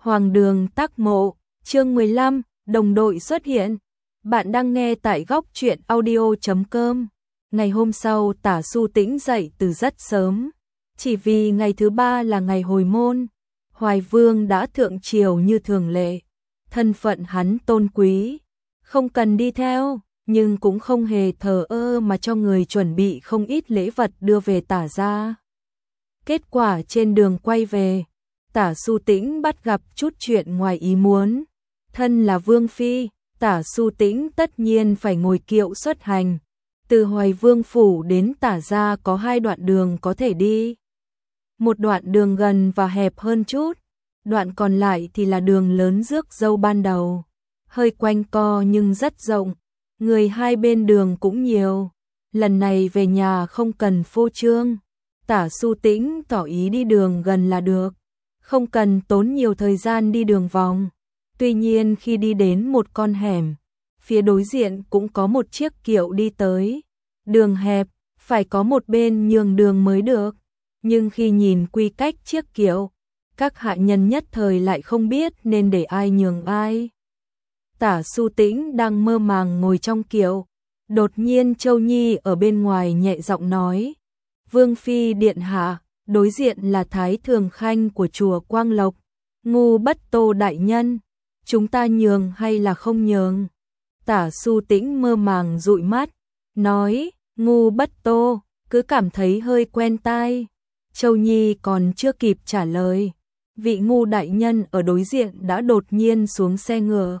Hoàng đường tác mộ, chương 15, đồng đội xuất hiện. Bạn đang nghe tại góc truyện audio.com. Ngày hôm sau Tả Xu Tĩnh dậy từ rất sớm. Chỉ vì ngày thứ ba là ngày hồi môn. Hoài Vương đã thượng triều như thường lệ. Thân phận hắn tôn quý. Không cần đi theo, nhưng cũng không hề thờ ơ mà cho người chuẩn bị không ít lễ vật đưa về Tả gia. Kết quả trên đường quay về, Tả Xu Tĩnh bắt gặp chút chuyện ngoài ý muốn. Thân là Vương Phi, Tả Xu Tĩnh tất nhiên phải ngồi kiệu xuất hành. Từ Hoài Vương Phủ đến Tả gia có 2 đoạn đường có thể đi. Một đoạn đường gần và hẹp hơn chút, đoạn còn lại thì là đường lớn rước dâu ban đầu. Hơi quanh co nhưng rất rộng, người hai bên đường cũng nhiều. Lần này về nhà không cần phô trương, Tả Xu Tĩnh tỏ ý đi đường gần là được, không cần tốn nhiều thời gian đi đường vòng. Tuy nhiên khi đi đến một con hẻm, phía đối diện cũng có một chiếc kiệu đi tới. Đường hẹp, phải có một bên nhường đường mới được. Nhưng khi nhìn quy cách chiếc kiệu, các hạ nhân nhất thời lại không biết nên để ai nhường ai. Tả Xu Tĩnh đang mơ màng ngồi trong kiệu, đột nhiên Châu Nhi ở bên ngoài nhẹ giọng nói: Vương Phi điện hạ, đối diện là Thái Thường Khanh của chùa Quang Lộc, Ngu Bất Tô đại nhân, chúng ta nhường hay là không nhường? Tả Xu Tĩnh mơ màng dụi mắt, nói: Ngu Bất Tô, cứ cảm thấy hơi quen tai. Châu Nhi còn chưa kịp trả lời, vị Ngu đại nhân ở đối diện đã đột nhiên xuống xe ngựa.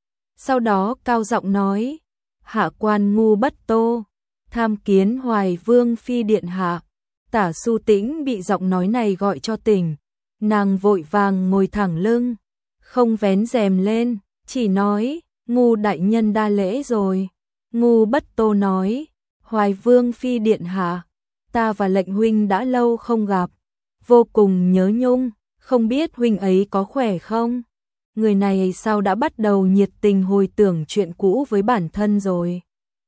Sau đó cao giọng nói: hạ quan Ngu Bất Tô, tham kiến Hoài Vương Phi điện hạ. Tả Xu Tĩnh bị giọng nói này gọi cho tỉnh, nàng vội vàng ngồi thẳng lưng, không vén rèm lên, chỉ nói: Ngu đại nhân đa lễ rồi. Ngu Bất Tô nói: Hoài Vương Phi điện hạ, ta và lệnh huynh đã lâu không gặp, vô cùng nhớ nhung, không biết huynh ấy có khỏe không? Người này sao đã bắt đầu nhiệt tình hồi tưởng chuyện cũ với bản thân rồi?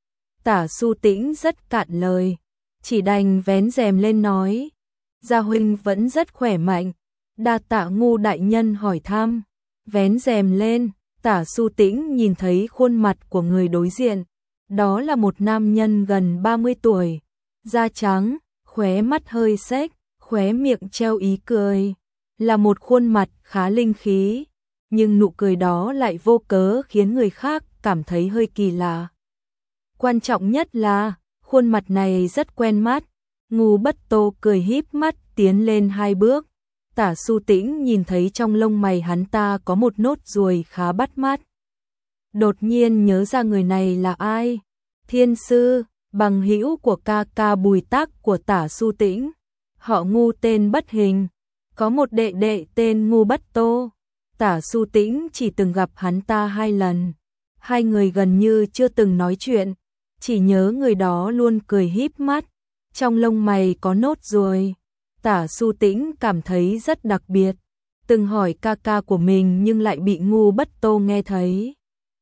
Tả Xu Tĩnh rất cạn lời, chỉ đành vén rèm lên nói: gia huynh vẫn rất khỏe mạnh, đa tạ Ngu đại nhân hỏi thăm. Vén rèm lên, Tả Xu Tĩnh nhìn thấy khuôn mặt của người đối diện. Đó là một nam nhân gần 30 tuổi, da trắng, khóe mắt hơi xếch, khóe miệng treo ý cười, là một khuôn mặt khá linh khí, nhưng nụ cười đó lại vô cớ khiến người khác cảm thấy hơi kỳ lạ. Quan trọng nhất là, khuôn mặt này rất quen mắt. Ngu Bất Tô cười híp mắt tiến lên 2 bước. Tả Xu Tĩnh nhìn thấy trong lông mày hắn ta có một nốt ruồi khá bắt mắt. Đột nhiên nhớ ra người này là ai. Thiên sư, bằng hữu của ca ca Bùi Tác của Tả Xu Tĩnh. Họ Ngu tên Bất Hình, có một đệ đệ tên Ngu Bất Tô. Tả Xu Tĩnh chỉ từng gặp hắn ta 2 lần. 2 người gần như chưa từng nói chuyện, chỉ nhớ người đó luôn cười híp mắt, trong lông mày có nốt ruồi. Tả Xu Tĩnh cảm thấy rất đặc biệt, từng hỏi ca ca của mình nhưng lại bị Ngu Bất Tô nghe thấy.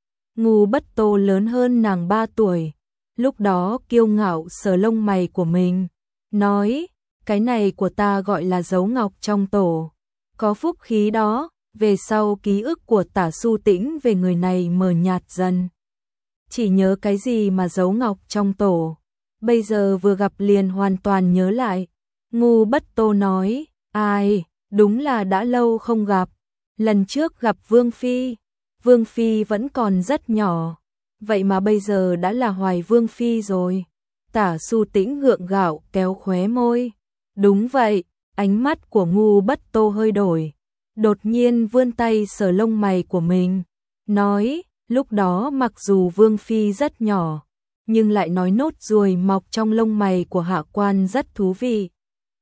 Ngu Bất Tô lớn hơn nàng 3 tuổi, lúc đó kiêu ngạo sờ lông mày của mình, nói: cái này của ta gọi là dấu ngọc trong tổ, có phúc khí đó. Về sau ký ức của Tả Xu Tĩnh về người này mờ nhạt dần, chỉ nhớ cái gì mà dấu ngọc trong tổ, bây giờ vừa gặp liền hoàn toàn nhớ lại. Ngu Bất Tô nói: ai, đúng là đã lâu không gặp, lần trước gặp Vương Phi, Vương Phi vẫn còn rất nhỏ, vậy mà bây giờ đã là Hoài Vương Phi rồi. Tả Xu Tĩnh gượng gạo kéo khóe môi, đúng vậy. Ánh mắt của Ngu Bất Tô hơi đổi, đột nhiên vươn tay sờ lông mày của mình, nói: lúc đó mặc dù Vương Phi rất nhỏ, nhưng lại nói nốt ruồi mọc trong lông mày của hạ quan rất thú vị.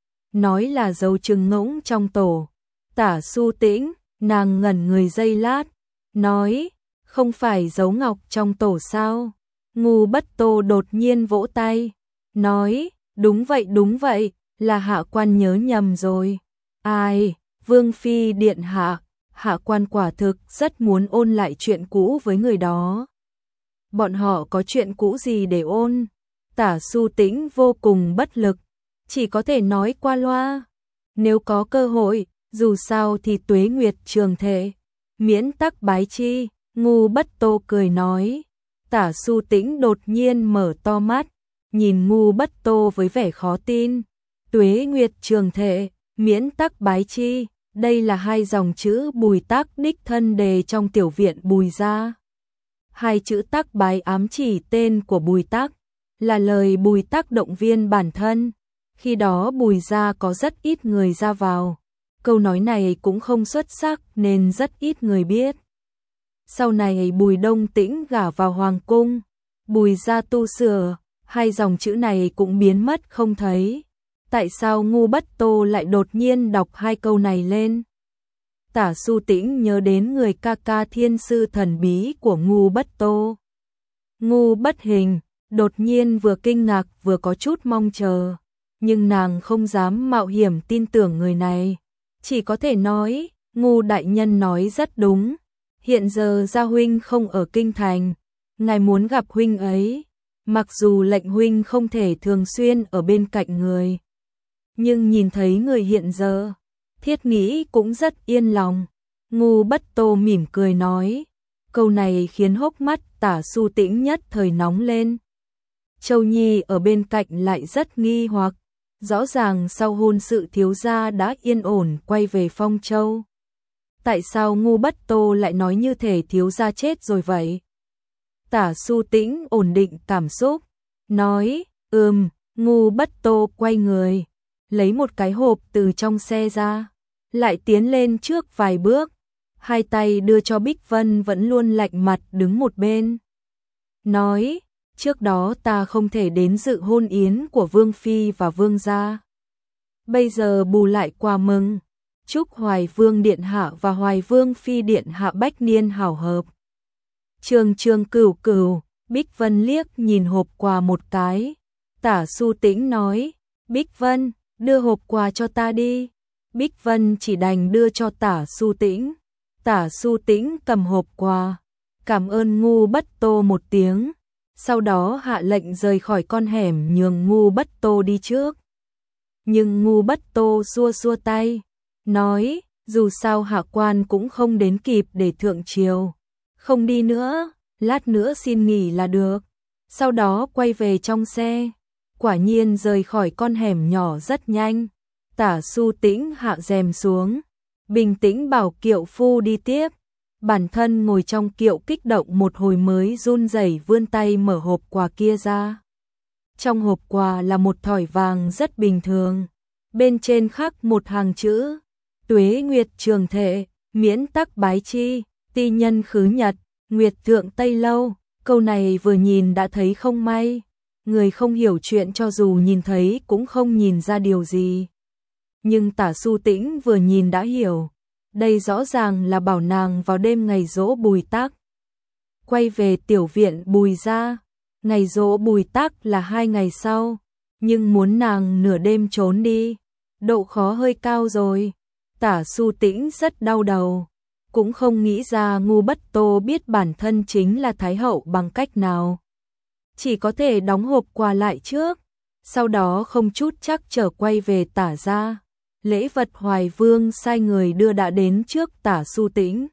Nói là dấu trừng ngỗng trong tổ. Tả Xu Tĩnh, nàng ngẩn người giây lát, nói: không phải dấu ngọc trong tổ sao? Ngu Bất Tô đột nhiên vỗ tay, nói: đúng vậy, là hạ quan nhớ nhầm rồi. Ai, Vương Phi điện hạ, hạ quan quả thực rất muốn ôn lại chuyện cũ với người đó. Bọn họ có chuyện cũ gì để ôn? Tả Xu Tĩnh vô cùng bất lực, chỉ có thể nói qua loa. Nếu có cơ hội, dù sao thì tuế nguyệt trường thệ, miễn tắc bái chi, Ngu Bất Tô cười nói. Tả Su Tĩnh đột nhiên mở to mắt, nhìn Ngu Bất Tô với vẻ khó tin. Tuế nguyệt trường thệ, miễn tắc bái chi, đây là hai dòng chữ Bùi Tắc đích thân đề trong tiểu viện Bùi gia. Hai chữ Tắc bái ám chỉ tên của Bùi Tắc, là lời Bùi Tắc động viên bản thân. Khi đó Bùi gia có rất ít người ra vào. Câu nói này cũng không xuất sắc nên rất ít người biết. Sau này Bùi Đông Tĩnh gả vào hoàng cung, Bùi gia tu sửa, hai dòng chữ này cũng biến mất không thấy. Tại sao Ngu Bất Tô lại đột nhiên đọc hai câu này lên? Tả Su Tĩnh nhớ đến người ca ca thiên sư thần bí của Ngu Bất Tô. Ngu Bất Hình, đột nhiên vừa kinh ngạc vừa có chút mong chờ, nhưng nàng không dám mạo hiểm tin tưởng người này. Chỉ có thể nói, Ngu đại nhân nói rất đúng. Hiện giờ gia huynh không ở kinh thành, ngài muốn gặp huynh ấy, mặc dù lệnh huynh không thể thường xuyên ở bên cạnh người, nhưng nhìn thấy người hiện giờ, thiết nghĩ cũng rất yên lòng. Ngu Bất Tô mỉm cười nói, câu này khiến hốc mắt Tả Su Tĩnh nhất thời nóng lên. Châu Nhi ở bên cạnh lại rất nghi hoặc, rõ ràng sau hôn sự thiếu gia đã yên ổn quay về Phong Châu. Tại sao Ngu Bất Tô lại nói như thể thiếu gia chết rồi vậy? Tả Su Tĩnh ổn định cảm xúc, nói, Ngu Bất Tô quay người, lấy một cái hộp từ trong xe ra, lại tiến lên trước vài bước, hai tay đưa cho Bích Vân vẫn luôn lạnh mặt đứng một bên. Nói, trước đó ta không thể đến dự hôn yến của Vương Phi và Vương gia. Bây giờ bù lại quà mừng, chúc Hoài Vương Điện Hạ và Hoài Vương Phi Điện Hạ bách niên hảo hợp. Trường trường cửu cửu, Bích Vân liếc nhìn hộp quà một cái. Tả Su Tĩnh nói, Bích Vân, đưa hộp quà cho ta đi. Bích Vân chỉ đành đưa cho Tả Su Tĩnh. Tả Su Tĩnh cầm hộp quà, cảm ơn Ngu Bất Tô một tiếng, sau đó hạ lệnh rời khỏi con hẻm nhường Ngu Bất Tô đi trước. Nhưng Ngu Bất Tô xua xua tay, nói, dù sao hạ quan cũng không đến kịp để thượng triều, không đi nữa, lát nữa xin nghỉ là được. Sau đó quay về trong xe, quả nhiên rời khỏi con hẻm nhỏ rất nhanh. Tả Su Tĩnh hạ rèm xuống, bình tĩnh bảo kiệu phu đi tiếp. Bản thân ngồi trong kiệu kích động một hồi mới run rẩy vươn tay mở hộp quà kia ra. Trong hộp quà là một thỏi vàng rất bình thường, bên trên khắc một hàng chữ, tuế nguyệt trường thệ, miễn tắc bái chi, ti nhân khứ nhật, nguyệt thượng Tây Lâu. Câu này vừa nhìn đã thấy không may, người không hiểu chuyện cho dù nhìn thấy cũng không nhìn ra điều gì. Nhưng Tả Su Tĩnh vừa nhìn đã hiểu, đây rõ ràng là bảo nàng vào đêm ngày giỗ Bùi Tắc quay về tiểu viện Bùi gia. Ngày giỗ Bùi Tắc là 2 ngày sau, nhưng muốn nàng nửa đêm trốn đi, độ khó hơi cao rồi. Tả Su Tĩnh rất đau đầu, cũng không nghĩ ra Ngu Bất Tô biết bản thân chính là Thái hậu bằng cách nào. Chỉ có thể đóng hộp quà lại trước, sau đó không chút chắc trở quay về Tả gia. Lễ vật Hoài Vương sai người đưa đã đến trước Tả Su Tĩnh.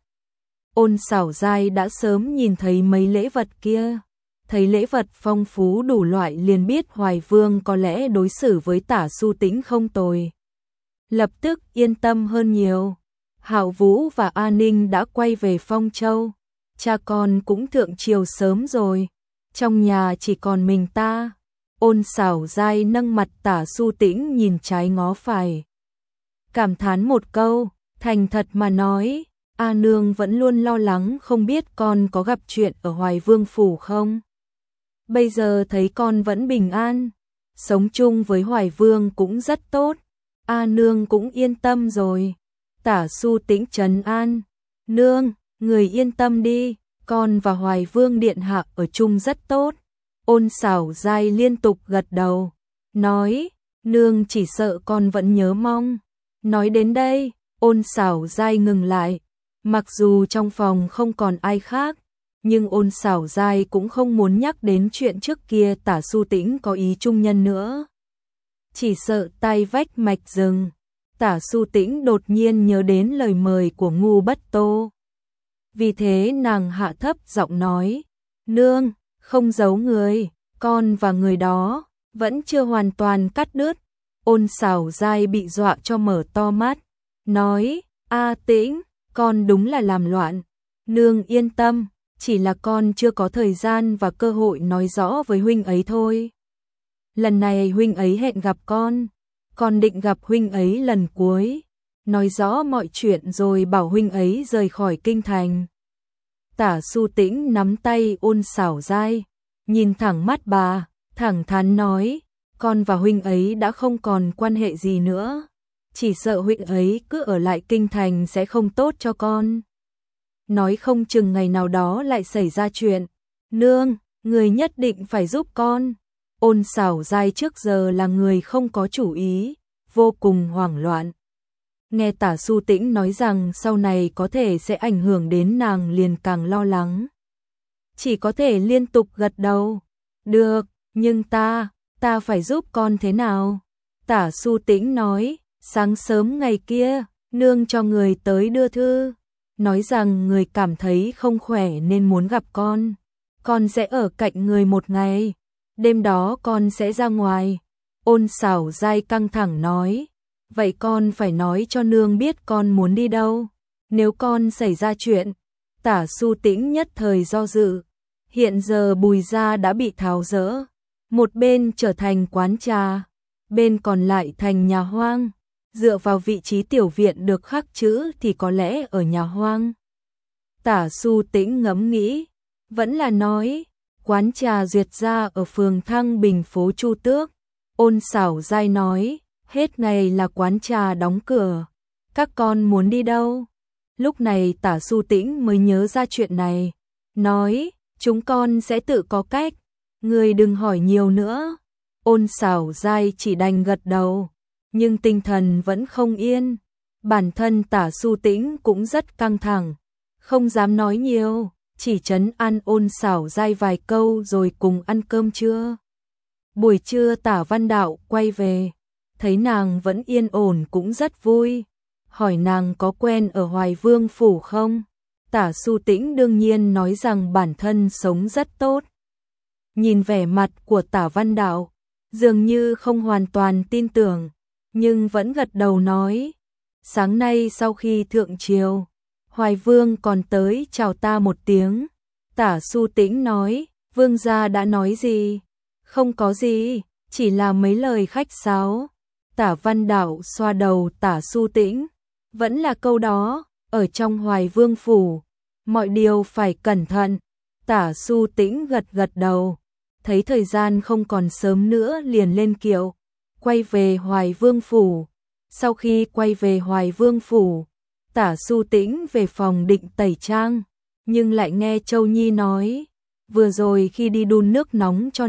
Ôn Xảo Giai đã sớm nhìn thấy mấy lễ vật kia, thấy lễ vật phong phú đủ loại liền biết Hoài Vương có lẽ đối xử với Tả Su Tĩnh không tồi. Lập tức yên tâm hơn nhiều. Hạo Vũ và A Ninh đã quay về Phong Châu, cha con cũng thượng triều sớm rồi, trong nhà chỉ còn mình ta. Ôn Xảo Giai nâng mặt Tả Su Tĩnh nhìn trái ngó phải, cảm thán một câu, thành thật mà nói, A nương vẫn luôn lo lắng không biết con có gặp chuyện ở Hoài Vương phủ không. Bây giờ thấy con vẫn bình an, sống chung với Hoài Vương cũng rất tốt, A nương cũng yên tâm rồi. Tả Su Tĩnh trấn an, nương, người yên tâm đi, con và Hoài Vương Điện Hạ ở chung rất tốt. Ôn Xảo Giai liên tục gật đầu, nói, nương chỉ sợ con vẫn nhớ mong. Nói đến đây, Ôn Xảo Giai ngừng lại, mặc dù trong phòng không còn ai khác, nhưng Ôn Xảo Giai cũng không muốn nhắc đến chuyện trước kia Tả Su Tĩnh có ý trung nhân nữa. Chỉ sợ tai vách mạch rừng. Tả Su Tĩnh đột nhiên nhớ đến lời mời của Ngu Bất Tô. Vì thế nàng hạ thấp giọng nói, nương, không giấu người, con và người đó vẫn chưa hoàn toàn cắt đứt. Ôn Sảo Giai bị dọa cho mở to mắt, nói, A Tĩnh, con đúng là làm loạn. Nương yên tâm, chỉ là con chưa có thời gian và cơ hội nói rõ với huynh ấy thôi. Lần này huynh ấy hẹn gặp con định gặp huynh ấy lần cuối, nói rõ mọi chuyện rồi bảo huynh ấy rời khỏi kinh thành. Tả Su Tĩnh nắm tay Ôn Sảo Giai, nhìn thẳng mắt bà, thẳng thắn nói, con và huynh ấy đã không còn quan hệ gì nữa, chỉ sợ huynh ấy cứ ở lại kinh thành sẽ không tốt cho con. Nói không chừng ngày nào đó lại xảy ra chuyện. Nương, người nhất định phải giúp con. Ôn Sảo Giai trước giờ là người không có chủ ý, vô cùng hoảng loạn. Nghe Tả Su Tĩnh nói rằng sau này có thể sẽ ảnh hưởng đến nàng liền càng lo lắng. Chỉ có thể liên tục gật đầu. Được, nhưng ta phải giúp con thế nào? Tả Su Tĩnh nói, sáng sớm ngày kia, nương cho người tới đưa thư, nói rằng người cảm thấy không khỏe nên muốn gặp con sẽ ở cạnh người một ngày, đêm đó con sẽ ra ngoài. Ôn Sảo Giai căng thẳng nói, vậy con phải nói cho nương biết con muốn đi đâu, nếu con xảy ra chuyện. Tả Su Tĩnh nhất thời do dự, hiện giờ Bùi gia đã bị tháo dỡ, một bên trở thành quán trà, bên còn lại thành nhà hoang, dựa vào vị trí tiểu viện được khắc chữ thì có lẽ ở nhà hoang. Tả Su Tĩnh ngẫm nghĩ, vẫn là nói, quán trà Duyệt gia ở phường Thăng Bình phố Chu Tước. Ôn Sảo Giai nói, hết ngày là quán trà đóng cửa, các con muốn đi đâu? Lúc này Tả Su Tĩnh mới nhớ ra chuyện này, nói, chúng con sẽ tự có cách, người đừng hỏi nhiều nữa. Ôn Sảo Giai chỉ đành gật đầu, nhưng tinh thần vẫn không yên. Bản thân Tả Su Tĩnh cũng rất căng thẳng, không dám nói nhiều, chỉ trấn an Ôn Sảo Giai vài câu rồi cùng ăn cơm trưa. Buổi trưa Tả Văn Đạo quay về, thấy nàng vẫn yên ổn cũng rất vui, hỏi nàng có quen ở Hoài Vương phủ không. Tả Su Tĩnh đương nhiên nói rằng bản thân sống rất tốt. Nhìn vẻ mặt của Tả Văn Đạo, dường như không hoàn toàn tin tưởng, nhưng vẫn gật đầu nói, sáng nay sau khi thượng triều, Hoài Vương còn tới chào ta một tiếng. Tả Su Tĩnh nói, Vương gia đã nói gì? Không có gì, chỉ là mấy lời khách sáo. Tả Văn Đạo xoa đầu Tả Su Tĩnh, vẫn là câu đó, ở trong Hoài Vương phủ, mọi điều phải cẩn thận. Tả Su Tĩnh gật gật đầu, thấy thời gian không còn sớm nữa liền lên kiệu, quay về Hoài Vương phủ. Sau khi quay về Hoài Vương phủ, Tả Su Tĩnh về phòng định tẩy trang, nhưng lại nghe Châu Nhi nói, vừa rồi khi đi đun nước nóng cho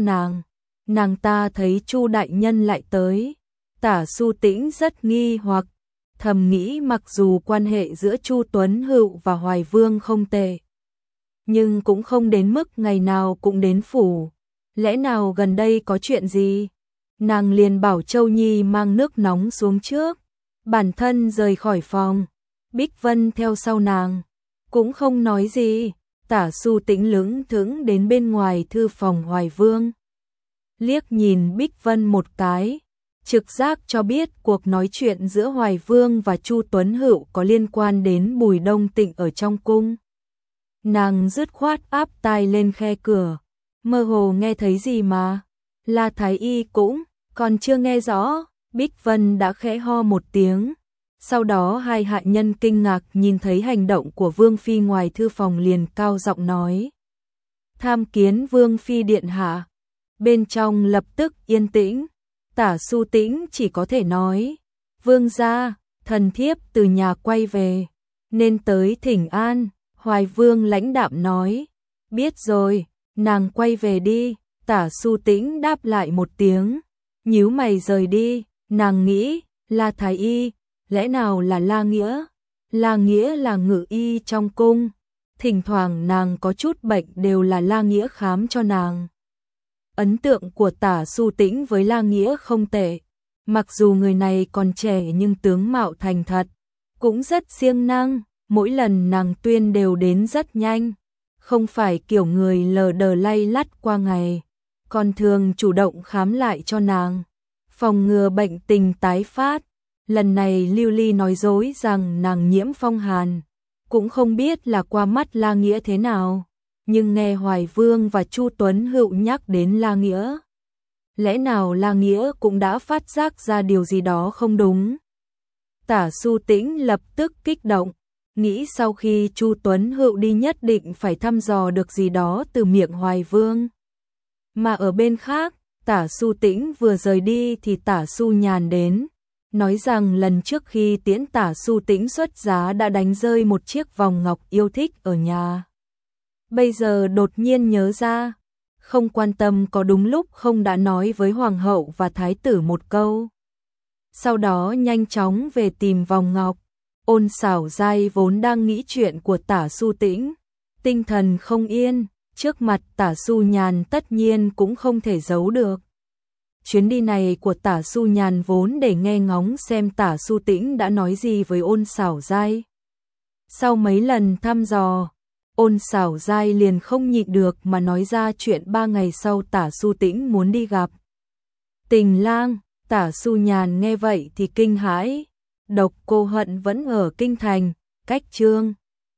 nàng ta thấy Chu đại nhân lại tới. Tả Su Tĩnh rất nghi hoặc, thầm nghĩ mặc dù quan hệ giữa Chu Tuấn Hựu và Hoài Vương không tệ, nhưng cũng không đến mức ngày nào cũng đến phủ, lẽ nào gần đây có chuyện gì? Nàng liền bảo Châu Nhi mang nước nóng xuống trước, bản thân rời khỏi phòng. Bích Vân theo sau nàng, cũng không nói gì. Tả Su Tĩnh lững thững đến bên ngoài thư phòng Hoài Vương, liếc nhìn Bích Vân một cái, trực giác cho biết cuộc nói chuyện giữa Hoài Vương và Chu Tuấn Hựu có liên quan đến Bùi Đông Tịnh ở trong cung. Nàng dứt khoát áp tai lên khe cửa, mơ hồ nghe thấy gì mà. La Thái Y cũng còn chưa nghe rõ. Bích Vân đã khẽ ho một tiếng. Sau đó hai hạ nhân kinh ngạc nhìn thấy hành động của Vương Phi ngoài thư phòng liền cao giọng nói, tham kiến Vương Phi điện hạ. Bên trong lập tức yên tĩnh. Tả Su Tĩnh chỉ có thể nói, Vương gia, thần thiếp từ nhà quay về, nên tới thỉnh an. Hoài Vương lãnh đạm nói, biết rồi, nàng quay về đi. Tả Su Tĩnh đáp lại một tiếng, nhíu mày rời đi. Nàng nghĩ, La Thái Y, lẽ nào là La Nghĩa? La Nghĩa là ngự y trong cung, thỉnh thoảng nàng có chút bệnh đều là La Nghĩa khám cho nàng. Ấn tượng của Tả Su Tĩnh với La Nghĩa không tệ, Mặc dù người này còn trẻ nhưng tướng mạo thành thật, cũng rất siêng năng, mỗi lần nàng tuyên đều đến rất nhanh, không phải kiểu người lờ đờ lay lắt qua ngày, còn thường chủ động khám lại cho nàng, phòng ngừa bệnh tình tái phát. Lần này Lưu Ly nói dối rằng nàng nhiễm phong hàn, cũng không biết là qua mắt La Nghĩa thế nào, nhưng nghe Hoài Vương và Chu Tuấn Hữu nhắc đến La Nghĩa, lẽ nào La Nghĩa cũng đã phát giác ra điều gì đó không đúng. Tả Xu Tĩnh lập tức kích động, nghĩ sau khi Chu Tuấn Hữu đi nhất định phải thăm dò được gì đó từ miệng Hoài Vương. Mà ở bên khác, Tả Xu Tĩnh vừa rời đi thì Tả Xu Nhàn đến, nói rằng lần trước khi tiễn Tả Xu Tĩnh xuất giá đã đánh rơi một chiếc vòng ngọc yêu thích ở nhà. Bây giờ đột nhiên nhớ ra, không quan tâm có đúng lúc không đã nói với Hoàng hậu và Thái tử một câu. Sau đó nhanh chóng về tìm vòng ngọc. Ôn Xảo Giai vốn đang nghĩ chuyện của Tả Xu Tĩnh, tinh thần không yên, trước mặt Tả Xu Nhàn tất nhiên cũng không thể giấu được. Chuyến đi này của Tả Xu Nhàn vốn để nghe ngóng xem Tả Xu Tĩnh đã nói gì với Ôn Xảo Giai. Sau mấy lần thăm dò, Ôn Xảo Giai liền không nhịn được mà nói ra chuyện 3 ngày sau Tả Xu Tĩnh muốn đi gặp Tình lang. Tả Xu Nhàn nghe vậy thì kinh hãi, Độc Cô Hận vẫn ở kinh thành, cách Trương